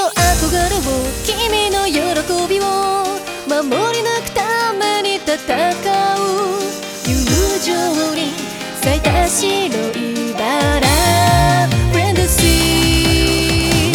憧れを君の喜びを守り抜くために戦う友情に咲いた白いバラフレンドシー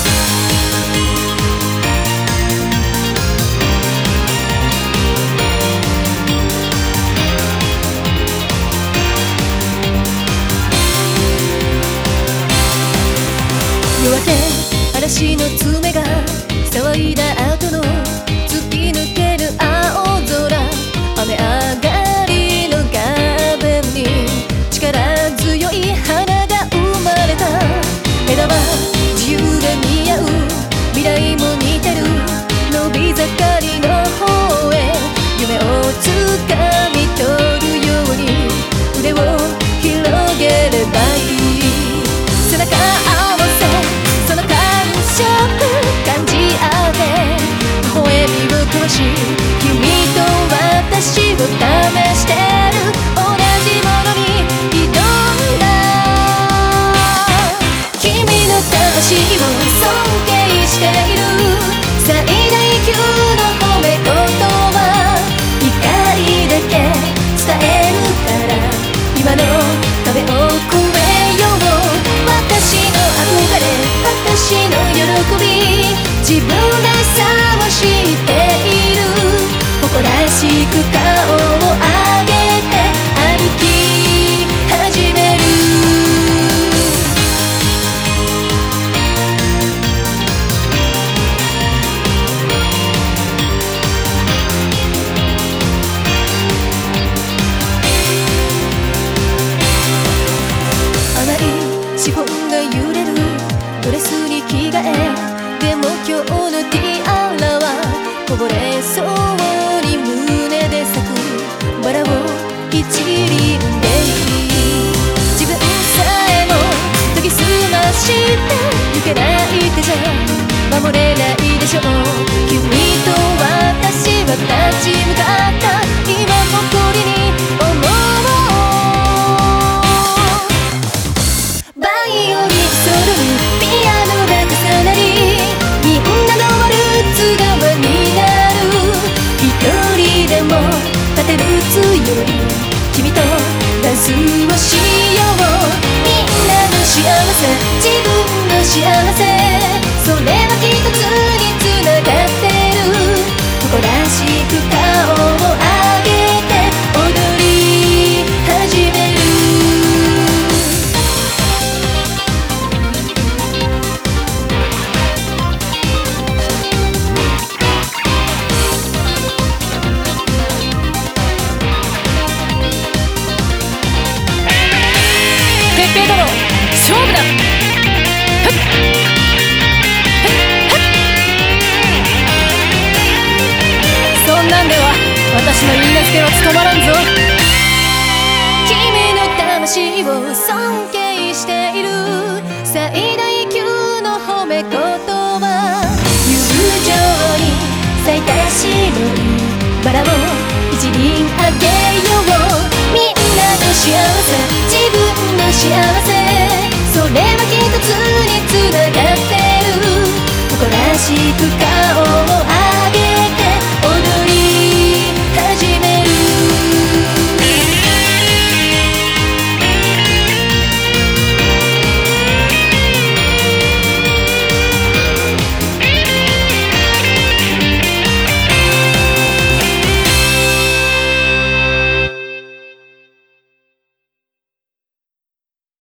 夜明け嵐の爪が騒いだ後の突き抜ける青空雨上がりのガーデンに力強い花が生まれた枝は自由で似合う未来も似てる伸び盛りの方へ夢をつかみ取るように腕を広げればいい背中合わせその感触感じ合って微笑みを交わし君と私を試してる同じものに挑んだ君の魂を尊敬している最大級の褒め言葉光だけ伝えるから今の壁を越えよう私の憧れ私の喜び自分らしさを知っている誇らしく顔を上げて歩き始める甘いシフォンが揺れるドレスに着替えでも今日のティアラはこぼれそうに胸で咲くバラを一輪でいい自分さえも研ぎ澄ましてゆけない手じゃ守れないでしょう君と私は立ち向かった今誇りに思うバイオリンソロにピアノが重なりみんなのワルツ側になる一人でも立てる強い君とダンスをしようみんなの幸せ自分の幸せそれは一つにつながってる誇らしく顔を上げて踊り始める鉄平殿勝負だそんなんでは私の許嫁は務まらんぞ君の魂を尊敬している最大級の褒め言葉友情に咲いた白いバラを一輪あげようみんなの幸せ自分の幸せそれは一つにつながってる誇らしく